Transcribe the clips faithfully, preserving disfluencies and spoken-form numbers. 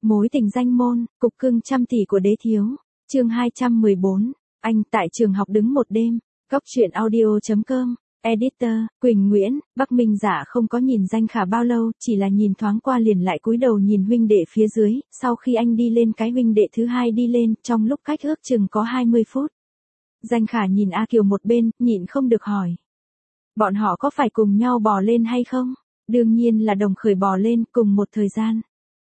Mối tình danh môn, cục cưng trăm tỷ của đế thiếu. Chương hai trăm mười bốn. Anh tại trường học đứng một đêm. Góc truyện audio chấm com. Editor, Quỳnh Nguyễn. Bắc Minh Dạ không có nhìn Danh Khả bao lâu, chỉ là nhìn thoáng qua liền lại cúi đầu nhìn huynh đệ phía dưới, sau khi anh đi lên cái huynh đệ thứ hai đi lên, trong lúc cách ước chừng có hai mươi phút. Danh Khả nhìn A Kiều một bên, nhịn không được hỏi. Bọn họ có phải cùng nhau bò lên hay không? Đương nhiên là đồng khởi bò lên, cùng một thời gian.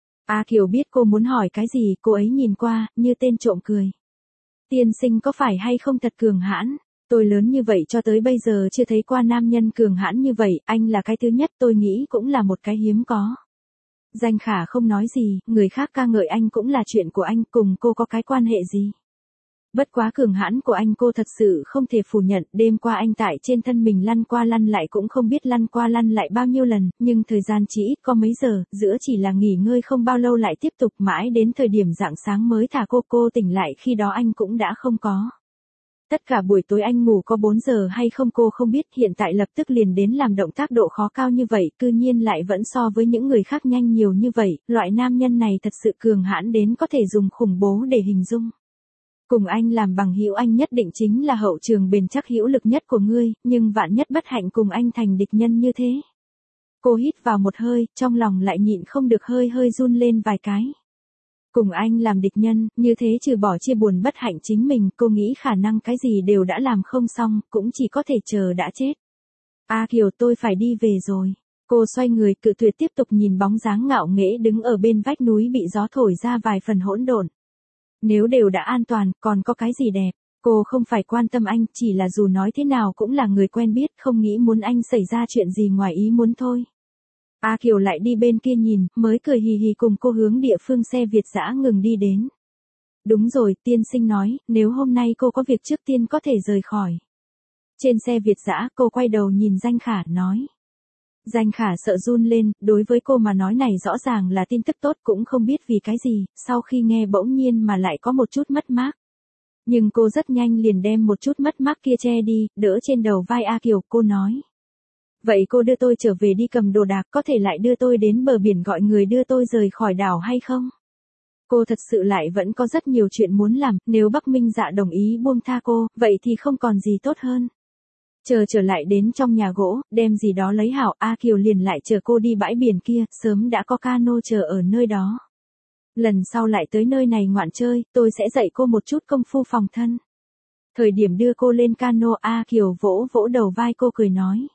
A Kiều biết cô muốn hỏi cái gì, cô ấy nhìn qua, như tên trộm cười. Tiên sinh có phải hay không thật cường hãn? Tôi lớn như vậy cho tới bây giờ chưa thấy qua nam nhân cường hãn như vậy, anh là cái thứ nhất, tôi nghĩ cũng là một cái hiếm có. Danh Khả không nói gì, người khác ca ngợi anh cũng là chuyện của anh, cùng cô có cái quan hệ gì. Bất quá cường hãn của anh cô thật sự không thể phủ nhận, đêm qua anh tại trên thân mình lăn qua lăn lại cũng không biết lăn qua lăn lại bao nhiêu lần, nhưng thời gian chỉ ít có mấy giờ, giữa chỉ là nghỉ ngơi không bao lâu lại tiếp tục mãi đến thời điểm rạng sáng mới thả cô cô tỉnh lại, khi đó anh cũng đã không có. Tất cả buổi tối anh ngủ có bốn giờ hay không cô không biết, hiện tại lập tức liền đến làm động tác độ khó cao như vậy, cư nhiên lại vẫn so với những người khác nhanh nhiều như vậy, loại nam nhân này thật sự cường hãn đến có thể dùng khủng bố để hình dung. Cùng anh làm bằng hữu anh nhất định chính là hậu trường bền chắc hữu lực nhất của ngươi, nhưng vạn nhất bất hạnh cùng anh thành địch nhân như thế. Cô hít vào một hơi, trong lòng lại nhịn không được hơi hơi run lên vài cái. Cùng anh làm địch nhân, như thế trừ bỏ chia buồn bất hạnh chính mình, cô nghĩ khả năng cái gì đều đã làm không xong, cũng chỉ có thể chờ đã chết. A Kiều, tôi phải đi về rồi. Cô xoay người cự tuyệt tiếp tục nhìn bóng dáng ngạo nghễ đứng ở bên vách núi bị gió thổi ra vài phần hỗn độn. Nếu đều đã an toàn, còn có cái gì đẹp, cô không phải quan tâm anh, chỉ là dù nói thế nào cũng là người quen biết, không nghĩ muốn anh xảy ra chuyện gì ngoài ý muốn thôi. A Kiều lại đi bên kia nhìn, mới cười hì hì cùng cô hướng địa phương xe Việt dã ngừng đi đến. Đúng rồi, tiên sinh nói, nếu hôm nay cô có việc trước tiên có thể rời khỏi. Trên xe Việt dã, cô quay đầu nhìn Danh Khả, nói. Danh Khả sợ run lên, đối với cô mà nói này rõ ràng là tin tức tốt, cũng không biết vì cái gì, sau khi nghe bỗng nhiên mà lại có một chút mất mát. Nhưng cô rất nhanh liền đem một chút mất mát kia che đi, đỡ trên đầu vai A Kiều, cô nói. Vậy cô đưa tôi trở về đi cầm đồ đạc, có thể lại đưa tôi đến bờ biển gọi người đưa tôi rời khỏi đảo hay không? Cô thật sự lại vẫn có rất nhiều chuyện muốn làm, nếu Bắc Minh Dạ đồng ý buông tha cô, vậy thì không còn gì tốt hơn. Chờ trở lại đến trong nhà gỗ, đem gì đó lấy hảo, A Kiều liền lại chờ cô đi bãi biển kia, sớm đã có cano chờ ở nơi đó. Lần sau lại tới nơi này ngoạn chơi, tôi sẽ dạy cô một chút công phu phòng thân. Thời điểm đưa cô lên cano, A Kiều vỗ vỗ đầu vai cô cười nói.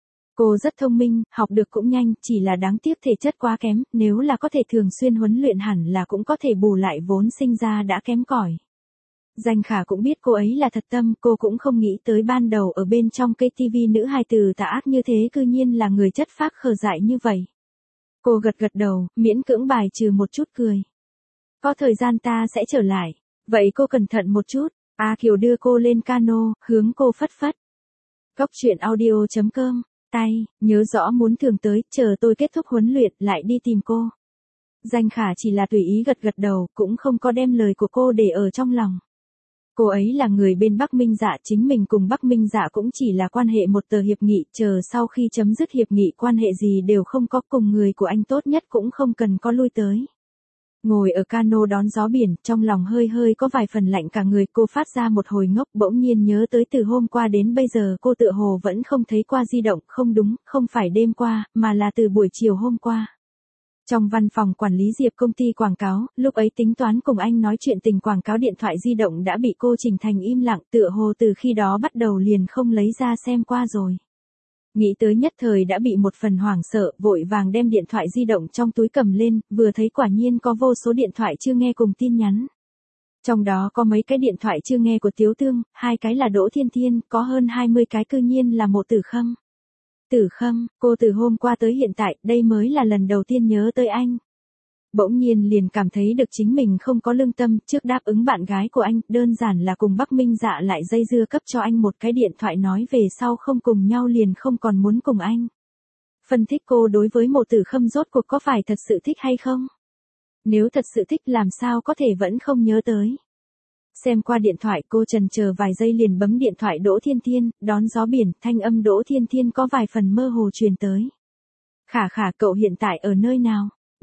Cô rất thông minh, học được cũng nhanh, chỉ là đáng tiếc thể chất quá kém, nếu là có thể thường xuyên huấn luyện hẳn là cũng có thể bù lại vốn sinh ra đã kém cỏi. Danh Khả cũng biết cô ấy là thật tâm, cô cũng không nghĩ tới ban đầu ở bên trong cây tivi nữ hài từ tà ác như thế cư nhiên là người chất phác khờ dại như vậy. Cô gật gật đầu, miễn cưỡng bài trừ một chút cười. Có thời gian ta sẽ trở lại, vậy cô cẩn thận một chút. A Kiều đưa cô lên cano, hướng cô phất phất. Góc truyện audio chấm com. Tay, nhớ rõ muốn thường tới, chờ tôi kết thúc huấn luyện lại đi tìm cô. Danh Khả chỉ là tùy ý gật gật đầu, cũng không có đem lời của cô để ở trong lòng. Cô ấy là người bên Bắc Minh Dạ, chính mình cùng Bắc Minh Dạ cũng chỉ là quan hệ một tờ hiệp nghị, chờ sau khi chấm dứt hiệp nghị quan hệ gì đều không có, cùng người của anh tốt nhất cũng không cần có lui tới. Ngồi ở cano đón gió biển, trong lòng hơi hơi có vài phần lạnh cả người, cô phát ra một hồi ngốc, bỗng nhiên nhớ tới từ hôm qua đến bây giờ cô tựa hồ vẫn không thấy qua di động, không đúng, không phải đêm qua, mà là từ buổi chiều hôm qua. Trong văn phòng quản lý Diệp công ty quảng cáo, lúc ấy tính toán cùng anh nói chuyện tình quảng cáo điện thoại di động đã bị cô Trình Thành im lặng, tựa hồ từ khi đó bắt đầu liền không lấy ra xem qua rồi. Nghĩ tới nhất thời đã bị một phần hoảng sợ, vội vàng đem điện thoại di động trong túi cầm lên, vừa thấy quả nhiên có vô số điện thoại chưa nghe cùng tin nhắn. Trong đó có mấy cái điện thoại chưa nghe của Tiếu Tương, hai cái là Đỗ Thiên Thiên, có hơn hai mươi cái cư nhiên là Mộ Tử Khâm. Tử Khâm, cô từ hôm qua tới hiện tại, đây mới là lần đầu tiên nhớ tới anh. Bỗng nhiên liền cảm thấy được chính mình không có lương tâm, trước đáp ứng bạn gái của anh, đơn giản là cùng Bắc Minh Dạ lại dây dưa cấp cho anh một cái điện thoại nói về sau không cùng nhau liền không còn muốn cùng anh. Phân tích cô đối với Mộ Tử Khâm rốt cuộc có phải thật sự thích hay không? Nếu thật sự thích làm sao có thể vẫn không nhớ tới. Xem qua điện thoại cô trần chờ vài giây liền bấm điện thoại Đỗ Thiên Thiên, đón gió biển, thanh âm Đỗ Thiên Thiên có vài phần mơ hồ truyền tới. Khả Khả, cậu hiện tại ở nơi nào?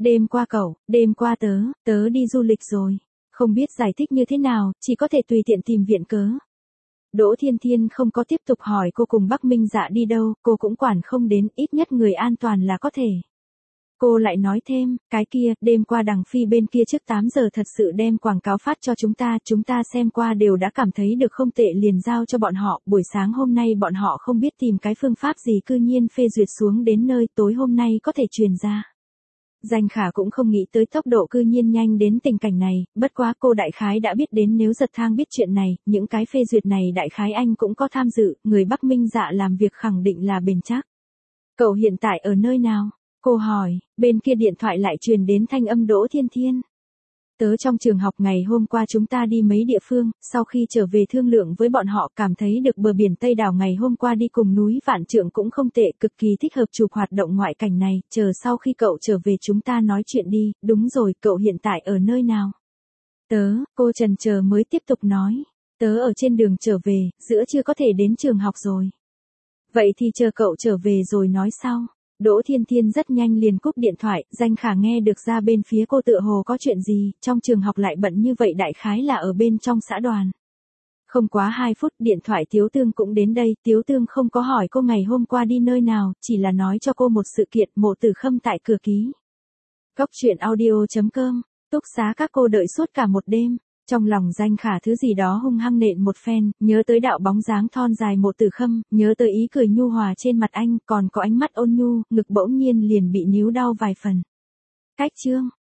đêm qua cậu, đêm qua tớ, tớ đi du lịch rồi. Không biết giải thích như thế nào, chỉ có thể tùy tiện tìm viện cớ. Đỗ Thiên Thiên không có tiếp tục hỏi cô cùng Bắc Minh Dạ đi đâu, cô cũng quản không đến, ít nhất người an toàn là có thể. Cô lại nói thêm, cái kia, đêm qua Đằng Phi bên kia trước tám giờ thật sự đem quảng cáo phát cho chúng ta, chúng ta xem qua đều đã cảm thấy được không tệ liền giao cho bọn họ, buổi sáng hôm nay bọn họ không biết tìm cái phương pháp gì cư nhiên phê duyệt xuống đến nơi tối hôm nay có thể truyền ra. Danh Khả cũng không nghĩ tới tốc độ cư nhiên nhanh đến tình cảnh này, bất quá cô đại khái đã biết đến nếu Giật Thang biết chuyện này, những cái phê duyệt này đại khái anh cũng có tham dự, người Bắc Minh Dạ làm việc khẳng định là bền chắc. Cậu hiện tại ở nơi nào? Cô hỏi, bên kia điện thoại lại truyền đến thanh âm Đỗ Thiên Thiên. Tớ trong trường học ngày hôm qua chúng ta đi mấy địa phương, sau khi trở về thương lượng với bọn họ cảm thấy được bờ biển Tây Đảo ngày hôm qua đi cùng núi Vạn Trượng cũng không tệ, cực kỳ thích hợp chụp hoạt động ngoại cảnh này, chờ sau khi cậu trở về chúng ta nói chuyện đi, đúng rồi, cậu hiện tại ở nơi nào? Tớ, cô trần chờ mới tiếp tục nói, tớ ở trên đường trở về, giữa chưa có thể đến trường học rồi. Vậy thì chờ cậu trở về rồi nói sau. Đỗ Thiên Thiên rất nhanh liền cúp điện thoại, Danh Khả nghe được ra bên phía cô tựa hồ có chuyện gì, trong trường học lại bận như vậy đại khái là ở bên trong xã đoàn. Không quá hai phút điện thoại Tiếu Tương cũng đến đây, Tiếu Tương không có hỏi cô ngày hôm qua đi nơi nào, chỉ là nói cho cô một sự kiện Mộ Tử Khâm tại cửa ký. Góc truyện audio chấm com, túc xá các cô đợi suốt cả một đêm. Trong lòng Danh Khả thứ gì đó hung hăng nện một phen, nhớ tới đạo bóng dáng thon dài Mộ Tử Khâm, nhớ tới ý cười nhu hòa trên mặt anh, còn có ánh mắt ôn nhu, ngực bỗng nhiên liền bị níu đau vài phần. Cách chương